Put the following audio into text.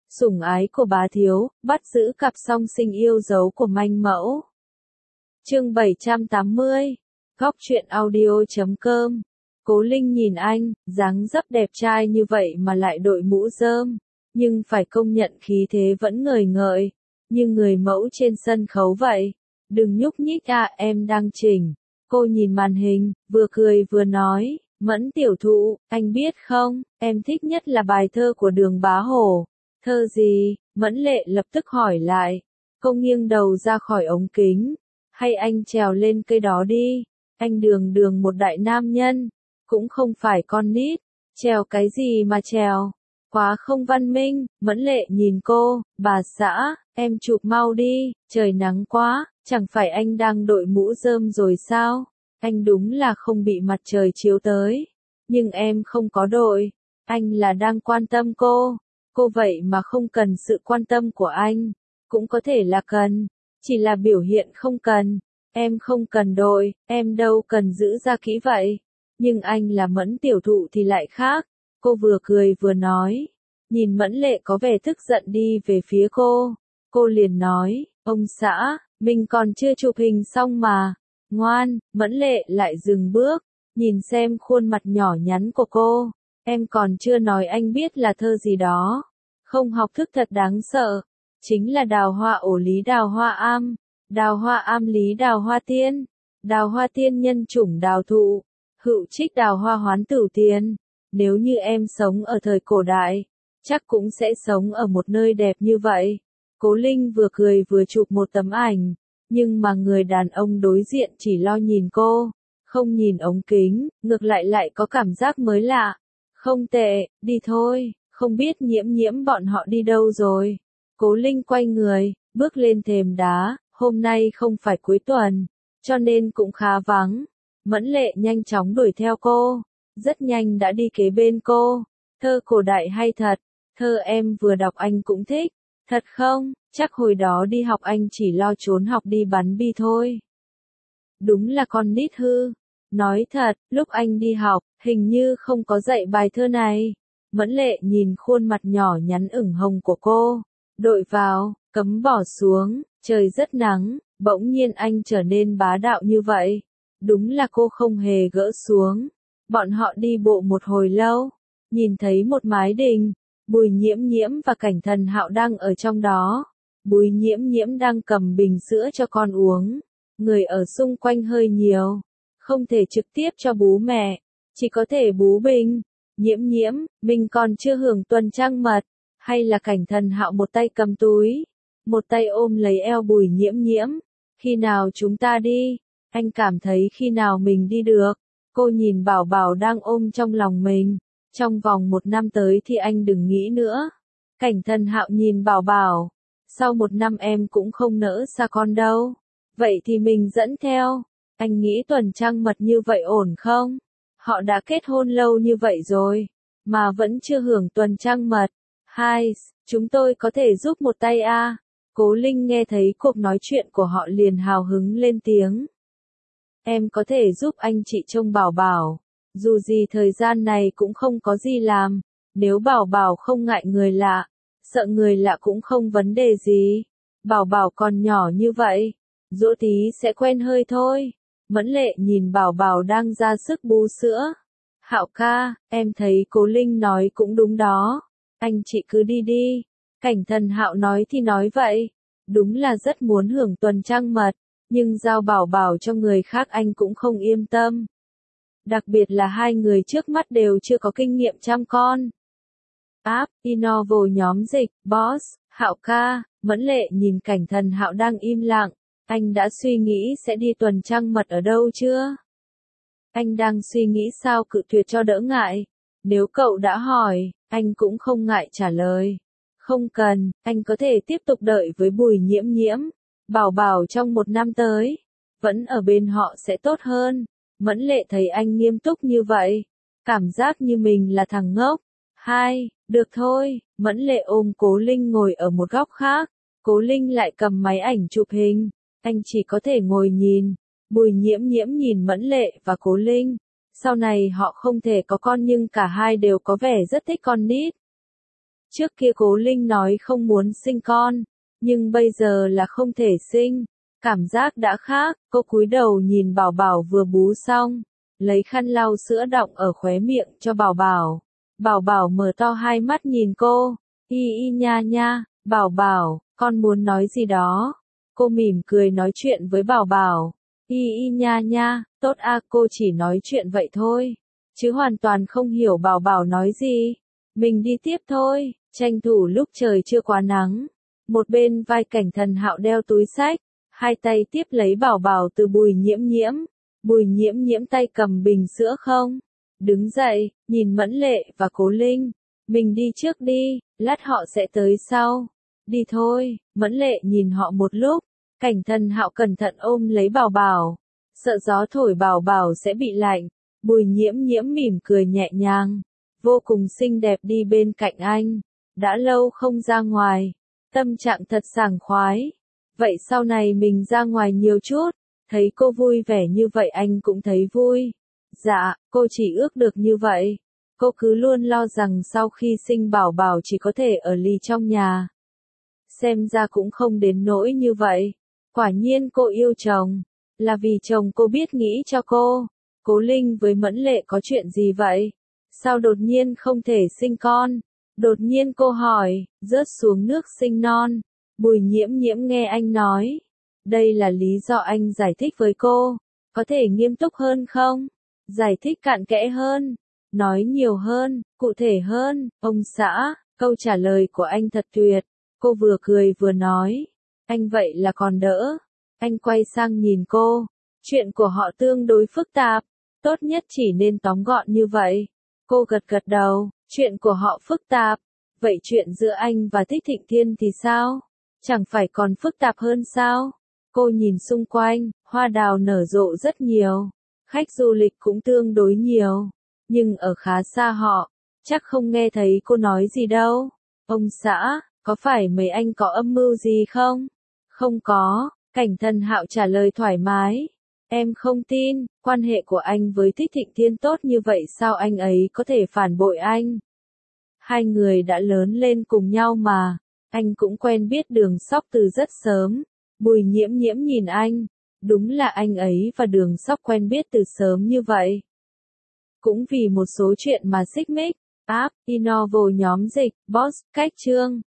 Sủng ái của bá thiếu, bắt giữ cặp song sinh yêu dấu của manh mẫu. Chương 780. Góc truyện audio.com. Cố Linh nhìn anh, dáng dấp đẹp trai như vậy mà lại đội mũ rơm, nhưng phải công nhận khí thế vẫn ngời ngợi, như người mẫu trên sân khấu vậy. Đừng nhúc nhích em đang chỉnh. Cô nhìn màn hình, vừa cười vừa nói, Mẫn tiểu thụ, anh biết không, em thích nhất là bài thơ của Đường Bá Hổ. Thơ gì? Mẫn Lệ lập tức hỏi lại. Cô nghiêng đầu ra khỏi ống kính. Hay anh trèo lên cây đó đi. Anh Đường một đại nam nhân, cũng không phải con nít. Trèo cái gì mà trèo? Quá không văn minh. Mẫn Lệ nhìn cô, bà xã, em chụp mau đi, trời nắng quá, chẳng phải anh đang đội mũ rơm rồi sao? Anh đúng là không bị mặt trời chiếu tới. Nhưng em không có đội. Anh là đang quan tâm cô. Cô vậy mà không cần sự quan tâm của anh. Cũng có thể là cần. Chỉ là biểu hiện không cần. Em không cần đội, em đâu cần giữ ra kỹ vậy. Nhưng anh là Mẫn tiểu thụ thì lại khác. Cô vừa cười vừa nói. Nhìn Mẫn Lệ có vẻ tức giận đi về phía cô. Cô liền nói, ông xã, mình còn chưa chụp hình xong mà. Ngoan. Mẫn Lệ lại dừng bước. Nhìn xem khuôn mặt nhỏ nhắn của cô. Em còn chưa nói anh biết là thơ gì đó. Không học thức thật đáng sợ. Chính là đào hoa ổ lý đào hoa am. Đào hoa am lý đào hoa tiên. Đào hoa tiên nhân chủng đào thụ. Hữu trích đào hoa hoán tử tiền. Nếu như em sống ở thời cổ đại, chắc cũng sẽ sống ở một nơi đẹp như vậy. Cố Linh vừa cười vừa chụp một tấm ảnh. Nhưng mà người đàn ông đối diện chỉ lo nhìn cô. Không nhìn ống kính, ngược lại có cảm giác mới lạ. Không tệ, đi thôi. Không biết Nhiễm bọn họ đi đâu rồi. Cố Linh quay người, bước lên thềm đá, hôm nay không phải cuối tuần, cho nên cũng khá vắng. Mẫn Lệ nhanh chóng đuổi theo cô, rất nhanh đã đi kế bên cô. Thơ cổ đại hay thật, thơ em vừa đọc anh cũng thích, thật không? Chắc hồi đó đi học anh chỉ lo trốn học đi bắn bi thôi. Đúng là con nít hư. Nói thật, lúc anh đi học, hình như không có dạy bài thơ này. Mẫn Lệ nhìn khuôn mặt nhỏ nhắn ửng hồng của cô. Đội vào, cấm bỏ xuống, trời rất nắng, bỗng nhiên anh trở nên bá đạo như vậy. Đúng là cô không hề gỡ xuống. Bọn họ đi bộ một hồi lâu, nhìn thấy một mái đình, Bùi Nhiễm và Cảnh Thần Hạo đang ở trong đó. Bùi Nhiễm đang cầm bình sữa cho con uống. Người ở xung quanh hơi nhiều, không thể trực tiếp cho bú mẹ, chỉ có thể bú bình. Nhiễm, mình còn chưa hưởng tuần trăng mật. Hay là Cảnh Thần Hạo một tay cầm túi, một tay ôm lấy eo Bùi Nhiễm. Khi nào chúng ta đi? Anh cảm thấy khi nào mình đi được? Cô nhìn Bảo Bảo đang ôm trong lòng mình. Trong vòng 1 năm tới thì anh đừng nghĩ nữa. Cảnh Thần Hạo nhìn Bảo Bảo. Sau 1 năm em cũng không nỡ xa con đâu. Vậy thì mình dẫn theo. Anh nghĩ tuần trăng mật như vậy ổn không? Họ đã kết hôn lâu như vậy rồi, mà vẫn chưa hưởng tuần trăng mật. Hai, chúng tôi có thể giúp một tay à? Cố Linh nghe thấy cuộc nói chuyện của họ liền hào hứng lên tiếng. Em có thể giúp anh chị trông Bảo Bảo. Dù gì thời gian này cũng không có gì làm. Nếu Bảo Bảo không ngại người lạ, sợ người lạ cũng không vấn đề gì. Bảo Bảo còn nhỏ như vậy, dỗ tí sẽ quen hơi thôi. Mẫn Lệ nhìn Bảo Bảo đang ra sức bú sữa. Hạo ca, em thấy Cố Linh nói cũng đúng đó. Anh chị cứ đi đi. Cảnh Thần Hạo nói thì nói vậy. Đúng là rất muốn hưởng tuần trăng mật, nhưng giao Bảo Bảo cho người khác anh cũng không yên tâm. Đặc biệt là hai người trước mắt đều chưa có kinh nghiệm chăm con. Innovo nhóm dịch, boss, Hạo ca. Mẫn Lệ nhìn Cảnh Thần Hạo đang im lặng. Anh đã suy nghĩ sẽ đi tuần trăng mật ở đâu chưa? Anh đang suy nghĩ sao cự tuyệt cho đỡ ngại. Nếu cậu đã hỏi, anh cũng không ngại trả lời. Không cần, anh có thể tiếp tục đợi với Bùi Nhiễm. Bảo Bảo trong 1 năm tới, vẫn ở bên họ sẽ tốt hơn. Mẫn Lệ thấy anh nghiêm túc như vậy, cảm giác như mình là thằng ngốc. Hai, được thôi. Mẫn Lệ ôm Cố Linh ngồi ở một góc khác. Cố Linh lại cầm máy ảnh chụp hình. Anh chỉ có thể ngồi nhìn. Bùi Nhiễm nhìn Mẫn Lệ và Cố Linh. Sau này họ không thể có con nhưng cả hai đều có vẻ rất thích con nít. Trước kia Cố Linh nói không muốn sinh con, nhưng bây giờ là không thể sinh. Cảm giác đã khác, cô cúi đầu nhìn Bảo Bảo vừa bú xong, lấy khăn lau sữa đọng ở khóe miệng cho Bảo Bảo. Bảo Bảo mở to hai mắt nhìn cô, y y nha nha, Bảo Bảo, con muốn nói gì đó. Cô mỉm cười nói chuyện với Bảo Bảo, y y nha nha, tốt a, cô chỉ nói chuyện vậy thôi, chứ hoàn toàn không hiểu Bảo Bảo nói gì. Mình đi tiếp thôi, tranh thủ lúc trời chưa quá nắng. Một bên vai Cảnh Thần Hạo đeo túi xách, hai tay tiếp lấy Bảo Bảo từ Bùi Nhiễm Nhiễm. Bùi Nhiễm Nhiễm tay cầm bình sữa không? Đứng dậy, nhìn Mẫn Lệ và Cố Linh. Mình đi trước đi, lát họ sẽ tới sau. Đi thôi, Mẫn Lệ nhìn họ một lúc. Cảnh Thần Hạo cẩn thận ôm lấy Bảo Bảo. Sợ gió thổi Bảo Bảo sẽ bị lạnh. Bùi Nhiễm Nhiễm mỉm cười nhẹ nhàng. Vô cùng xinh đẹp đi bên cạnh anh. Đã lâu không ra ngoài. Tâm trạng thật sảng khoái. Vậy sau này mình ra ngoài nhiều chút. Thấy cô vui vẻ như vậy anh cũng thấy vui. Dạ, cô chỉ ước được như vậy. Cô cứ luôn lo rằng sau khi sinh Bảo Bảo chỉ có thể ở lì trong nhà. Xem ra cũng không đến nỗi như vậy. Quả nhiên cô yêu chồng. Là vì chồng cô biết nghĩ cho cô. Cố Linh với Mẫn Lệ có chuyện gì vậy? Sao đột nhiên không thể sinh con? Đột nhiên cô hỏi, rớt xuống nước sinh non. Bùi Nhiễm Nhiễm nghe anh nói. Đây là lý do anh giải thích với cô. Có thể nghiêm túc hơn không? Giải thích cặn kẽ hơn. Nói nhiều hơn, cụ thể hơn. Ông xã, câu trả lời của anh thật tuyệt. Cô vừa cười vừa nói. Anh vậy là còn đỡ. Anh quay sang nhìn cô. Chuyện của họ tương đối phức tạp. Tốt nhất chỉ nên tóm gọn như vậy. Cô gật gật đầu. Chuyện của họ phức tạp. Vậy chuyện giữa anh và Thích Thịnh Thiên thì sao? Chẳng phải còn phức tạp hơn sao? Cô nhìn xung quanh, hoa đào nở rộ rất nhiều. Khách du lịch cũng tương đối nhiều. Nhưng ở khá xa họ, chắc không nghe thấy cô nói gì đâu. Ông xã, có phải mấy anh có âm mưu gì không? Không có, Cảnh Thần Hạo trả lời thoải mái. Em không tin, quan hệ của anh với Thích Thịnh Thiên tốt như vậy sao anh ấy có thể phản bội anh? Hai người đã lớn lên cùng nhau mà, anh cũng quen biết Đường Sóc từ rất sớm. Bùi Nhiễm Nhiễm nhìn anh, đúng là anh ấy và Đường Sóc quen biết từ sớm như vậy. Cũng vì một số chuyện mà xích mích, app, Innovo nhóm dịch, boss, cách chương.